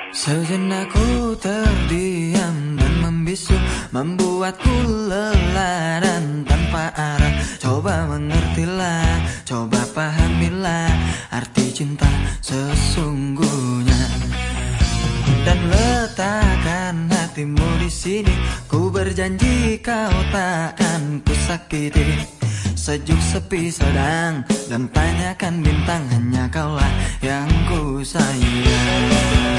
Sejenak ku terdiam dan membisu, membuatku lelah dan tanpa arah. Coba mengertilah, coba pahamilah arti cinta sesungguhnya. Dan letakkan hatimu di sini, ku berjanji kau takkan ku sakiti. Sejuk sepi sedang dan tanyakan bintang, hanya kaulah yang ku sayang.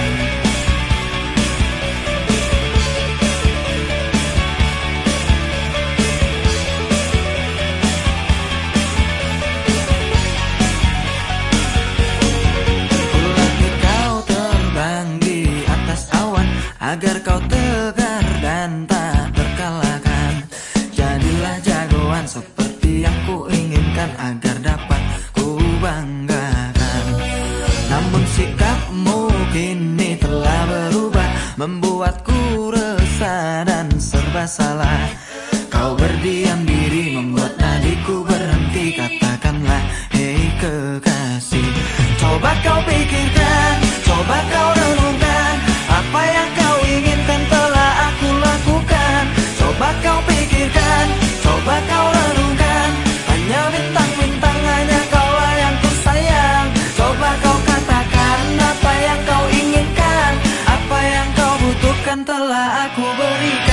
Agar kau tegar dan tak terkalahkan, jadilah jagoan seperti yang ku inginkan, agar dapat ku banggakan. Namun sikapmu kini telah berubah, membuatku resah dan serba salah. Kau berdiam diri, membuat nadiku berhenti. Katakanlah, hei kekasih, coba kau pikirkan, coba kau renungkan, apa yang kau inginkan telah aku lakukan. Coba kau pikirkan, coba kau renungkan, hanya bintang-bintang, hanya kaulah yang ku sayang. Coba kau katakan apa yang kau inginkan, apa yang kau butuhkan telah aku berikan.